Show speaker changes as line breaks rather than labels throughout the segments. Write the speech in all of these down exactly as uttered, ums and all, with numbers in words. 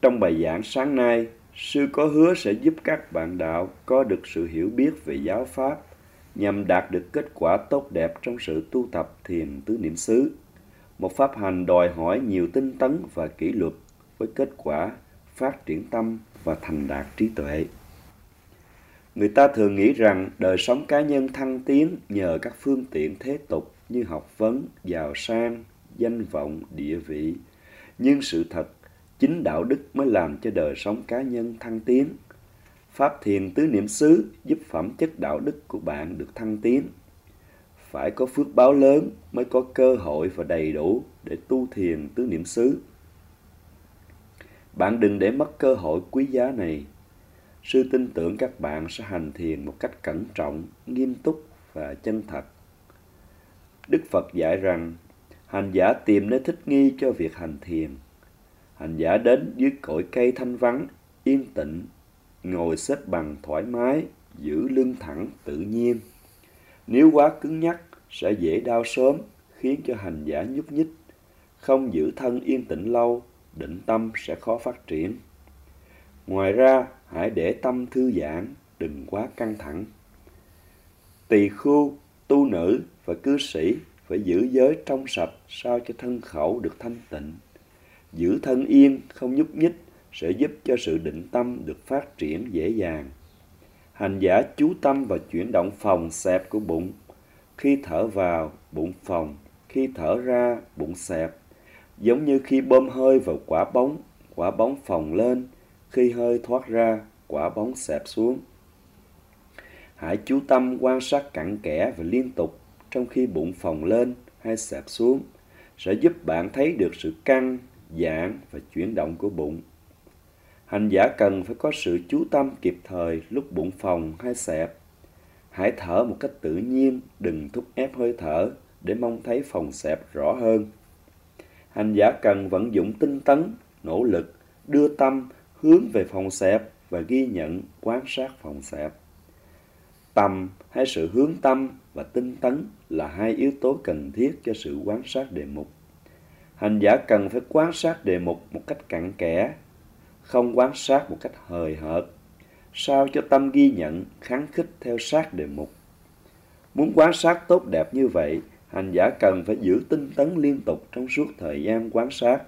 Trong bài giảng sáng nay, sư có hứa sẽ giúp các bạn đạo có được sự hiểu biết về giáo pháp nhằm đạt được kết quả tốt đẹp trong sự tu tập thiền tứ niệm xứ. Một pháp hành đòi hỏi nhiều tinh tấn và kỷ luật với kết quả phát triển tâm và thành đạt trí tuệ. Người ta thường nghĩ rằng đời sống cá nhân thăng tiến nhờ các phương tiện thế tục như học vấn, giàu sang, danh vọng, địa vị. Nhưng sự thật, chính đạo đức mới làm cho đời sống cá nhân thăng tiến. Pháp thiền tứ niệm xứ giúp phẩm chất đạo đức của bạn được thăng tiến. Phải có phước báo lớn mới có cơ hội và đầy đủ để tu thiền tứ niệm xứ. Bạn đừng để mất cơ hội quý giá này. Sư tin tưởng các bạn sẽ hành thiền một cách cẩn trọng, nghiêm túc và chân thật. Đức Phật dạy rằng, hành giả tìm nơi thích nghi cho việc hành thiền. Hành giả đến dưới cội cây thanh vắng, yên tĩnh, ngồi xếp bằng thoải mái, giữ lưng thẳng tự nhiên. Nếu quá cứng nhắc, sẽ dễ đau sớm, khiến cho hành giả nhúc nhích. Không giữ thân yên tĩnh lâu, định tâm sẽ khó phát triển. Ngoài ra, hãy để tâm thư giãn, đừng quá căng thẳng. Tỳ khưu, tu nữ và cư sĩ phải giữ giới trong sạch sao cho thân khẩu được thanh tịnh. Giữ thân yên, không nhúc nhích sẽ giúp cho sự định tâm được phát triển dễ dàng. Hành giả chú tâm vào chuyển động phồng xẹp của bụng. Khi thở vào, bụng phồng, khi thở ra, bụng xẹp. Giống như khi bơm hơi vào quả bóng, quả bóng phồng lên, khi hơi thoát ra, quả bóng xẹp xuống. Hãy chú tâm quan sát cặn kẽ và liên tục trong khi bụng phồng lên hay xẹp xuống, sẽ giúp bạn thấy được sự căng, giãn và chuyển động của bụng. Hành giả cần phải có sự chú tâm kịp thời lúc bụng phồng hay xẹp. Hãy thở một cách tự nhiên, đừng thúc ép hơi thở để mong thấy phồng xẹp rõ hơn. Hành giả cần vận dụng tinh tấn, nỗ lực, đưa tâm hướng về phồng xẹp và ghi nhận, quan sát phồng xẹp. Tầm hay sự hướng tâm và tinh tấn là hai yếu tố cần thiết cho sự quan sát đề mục. Hành giả cần phải quan sát đề mục một cách cặn kẽ, không quan sát một cách hời hợt, sao cho tâm ghi nhận, kháng khích theo sát đề mục. Muốn quan sát tốt đẹp như vậy, hành giả cần phải giữ tinh tấn liên tục trong suốt thời gian quan sát.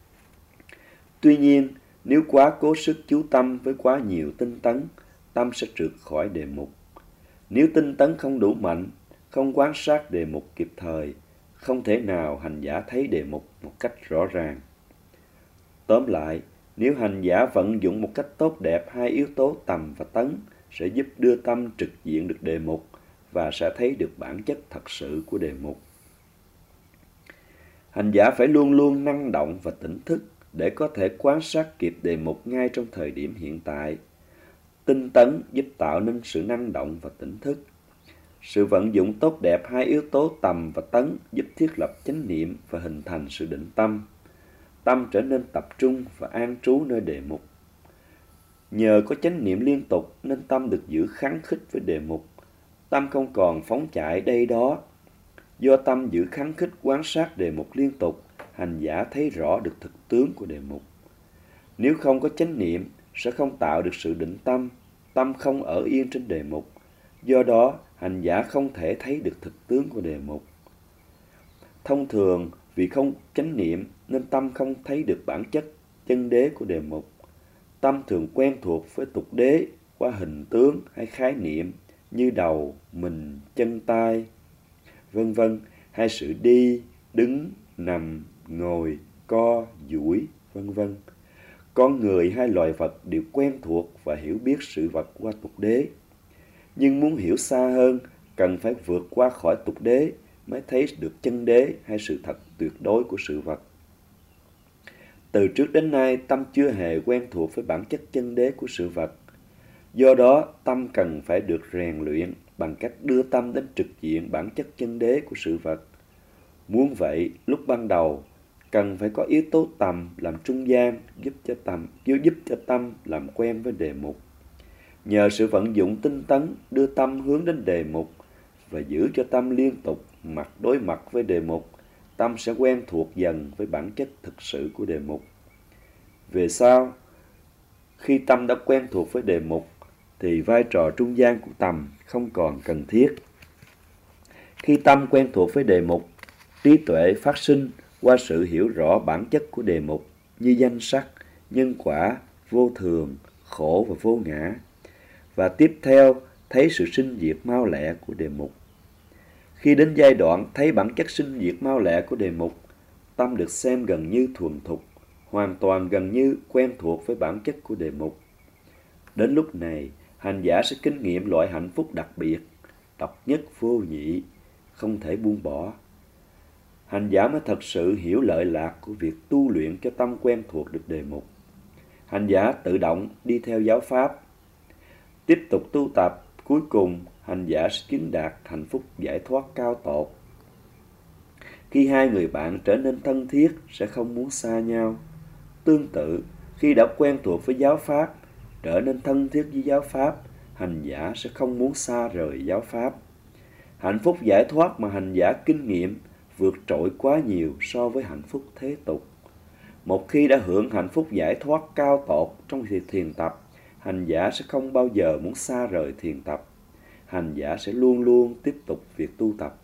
Tuy nhiên, nếu quá cố sức chú tâm với quá nhiều tinh tấn, tâm sẽ trượt khỏi đề mục. Nếu tinh tấn không đủ mạnh, không quan sát đề mục kịp thời, không thể nào hành giả thấy đề mục một cách rõ ràng. Tóm lại, nếu hành giả vận dụng một cách tốt đẹp hai yếu tố tầm và tấn, sẽ giúp đưa tâm trực diện được đề mục và sẽ thấy được bản chất thật sự của đề mục. Hành giả phải luôn luôn năng động và tỉnh thức để có thể quan sát kịp đề mục ngay trong thời điểm hiện tại. Tinh tấn giúp tạo nên sự năng động và tỉnh thức. Sự vận dụng tốt đẹp hai yếu tố tầm và tấn giúp thiết lập chánh niệm và hình thành sự định tâm. Tâm trở nên tập trung và an trú nơi đề mục. Nhờ có chánh niệm liên tục nên tâm được giữ kháng khích với đề mục. Tâm không còn phóng chạy đây đó. Do tâm giữ kháng khích quan sát đề mục liên tục, hành giả thấy rõ được thực tướng của đề mục. Nếu không có chánh niệm, sẽ không tạo được sự định tâm, tâm không ở yên trên đề mục. Do đó, hành giả không thể thấy được thực tướng của đề mục. Thông thường, vì không chánh niệm nên tâm không thấy được bản chất, chân đế của đề mục. Tâm thường quen thuộc với tục đế qua hình tướng hay khái niệm như đầu, mình, chân tay, vân vân, hay sự đi, đứng, nằm, ngồi, co, duỗi, vân vân. Con người hay loài vật đều quen thuộc và hiểu biết sự vật qua tục đế. Nhưng muốn hiểu xa hơn, cần phải vượt qua khỏi tục đế mới thấy được chân đế hay sự thật tuyệt đối của sự vật. Từ trước đến nay, tâm chưa hề quen thuộc với bản chất chân đế của sự vật. Do đó, tâm cần phải được rèn luyện bằng cách đưa tâm đến trực diện bản chất chân đế của sự vật. Muốn vậy, lúc ban đầu, cần phải có yếu tố tầm làm trung gian giúp cho tâm, giúp cho tâm làm quen với đề mục. Nhờ sự vận dụng tinh tấn đưa tâm hướng đến đề mục và giữ cho tâm liên tục mặt đối mặt với đề mục, tâm sẽ quen thuộc dần với bản chất thực sự của đề mục. Về sau, Khi tâm đã quen thuộc với đề mục, thì vai trò trung gian của tâm không còn cần thiết. Khi tâm quen thuộc với đề mục, trí tuệ phát sinh qua sự hiểu rõ bản chất của đề mục như danh sắc, nhân quả, vô thường, khổ và vô ngã. Và tiếp theo, thấy sự sinh diệt mau lẹ của đề mục. Khi đến giai đoạn thấy bản chất sinh diệt mau lẹ của đề mục, tâm được xem gần như thuần thục, hoàn toàn gần như quen thuộc với bản chất của đề mục. Đến lúc này, hành giả sẽ kinh nghiệm loại hạnh phúc đặc biệt, độc nhất vô nhị, không thể buông bỏ. Hành giả mới thật sự hiểu lợi lạc của việc tu luyện cho tâm quen thuộc được đề mục. Hành giả tự động đi theo giáo pháp, tiếp tục tu tập, cuối cùng hành giả sẽ chứng đạt hạnh phúc giải thoát cao tột. Khi hai người bạn trở nên thân thiết sẽ không muốn xa nhau. Tương tự, khi đã quen thuộc với giáo pháp, trở nên thân thiết với giáo pháp, hành giả sẽ không muốn xa rời giáo pháp. Hạnh phúc giải thoát mà hành giả kinh nghiệm vượt trội quá nhiều so với hạnh phúc thế tục. Một khi đã hưởng hạnh phúc giải thoát cao tột trong việc thiền tập, hành giả sẽ không bao giờ muốn xa rời thiền tập. Hành giả sẽ luôn luôn tiếp tục việc tu tập.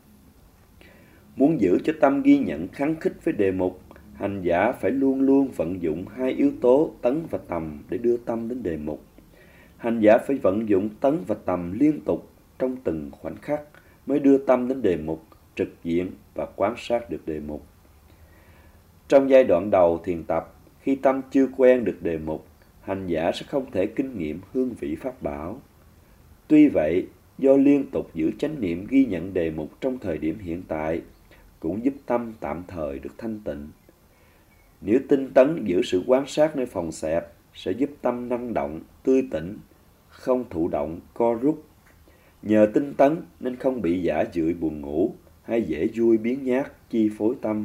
Muốn giữ cho tâm ghi nhận khắng khích với đề mục, hành giả phải luôn luôn vận dụng hai yếu tố tấn và tầm để đưa tâm đến đề mục. Hành giả phải vận dụng tấn và tầm liên tục trong từng khoảnh khắc mới đưa tâm đến đề mục, trực diện và quan sát được đề mục. Trong giai đoạn đầu thiền tập, khi tâm chưa quen được đề mục, hành giả sẽ không thể kinh nghiệm hương vị pháp bảo. Tuy vậy, do liên tục giữ chánh niệm ghi nhận đề mục trong thời điểm hiện tại, cũng giúp tâm tạm thời được thanh tịnh. Nếu tinh tấn giữ sự quan sát nơi phòng xẹp, sẽ giúp tâm năng động, tươi tỉnh, không thụ động, co rút. Nhờ tinh tấn nên không bị giả dưỡi buồn ngủ hay dễ vui biến nhát chi phối tâm.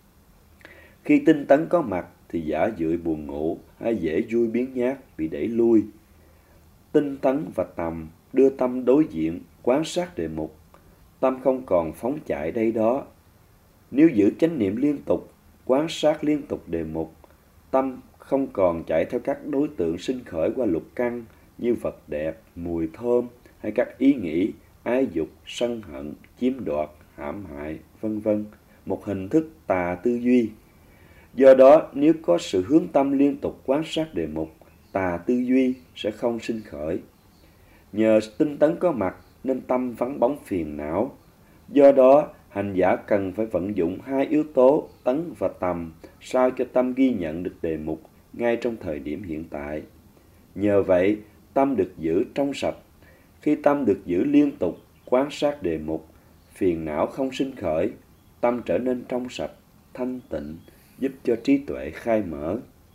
Khi tinh tấn có mặt thì giả dưỡi buồn ngủ hay dễ vui biến nhát bị đẩy lui. Tinh tấn và tầm đưa tâm đối diện, quan sát đề mục. Tâm không còn phóng chạy đây đó. Nếu giữ chánh niệm liên tục, quan sát liên tục đề mục, tâm không còn chạy theo các đối tượng sinh khởi qua lục căn như vật đẹp, mùi thơm hay các ý nghĩ, ái dục, sân hận, chiếm đoạt, hãm hại, vân vân, một hình thức tà tư duy. Do đó, nếu có sự hướng tâm liên tục quan sát đề mục, tà tư duy sẽ không sinh khởi. Nhờ tinh tấn có mặt nên tâm vắng bóng phiền não. Do đó, hành giả cần phải vận dụng hai yếu tố tấn và tầm sao cho tâm ghi nhận được đề mục ngay trong thời điểm hiện tại. Nhờ vậy, tâm được giữ trong sạch. Khi tâm được giữ liên tục quan sát đề mục, phiền não không sinh khởi, tâm trở nên trong sạch, thanh tịnh, giúp cho trí tuệ khai mở.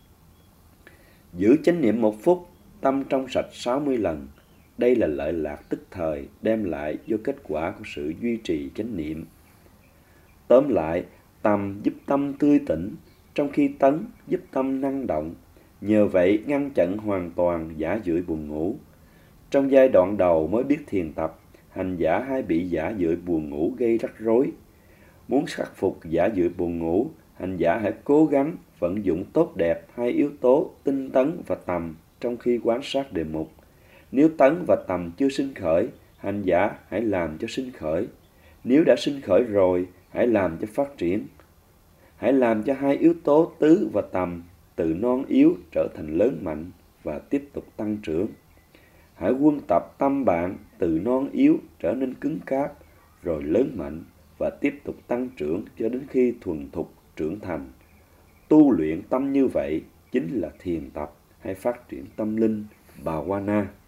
Giữ chánh niệm một phút, tâm trong sạch sáu mươi lần. Đây là lợi lạc tức thời đem lại do kết quả của sự duy trì chánh niệm. Tóm lại, tầm giúp tâm tươi tỉnh, trong khi tấn giúp tâm năng động. Nhờ vậy ngăn chặn hoàn toàn giả dưỡi buồn ngủ. Trong giai đoạn đầu mới biết thiền tập, hành giả hay bị giả dưỡi buồn ngủ gây rắc rối. Muốn khắc phục giả dưỡi buồn ngủ, hành giả hãy cố gắng vận dụng tốt đẹp hai yếu tố tinh tấn và tầm trong khi quan sát đề mục. Nếu tấn và tầm chưa sinh khởi, hành giả hãy làm cho sinh khởi. Nếu đã sinh khởi rồi, hãy làm cho phát triển. Hãy làm cho hai yếu tố tứ và tầm từ non yếu trở thành lớn mạnh và tiếp tục tăng trưởng. Hãy quân tập tâm bạn từ non yếu trở nên cứng cáp, rồi lớn mạnh và tiếp tục tăng trưởng cho đến khi thuần thục trưởng thành. Tu luyện tâm như vậy chính là thiền tập hay phát triển tâm linh Bhavana.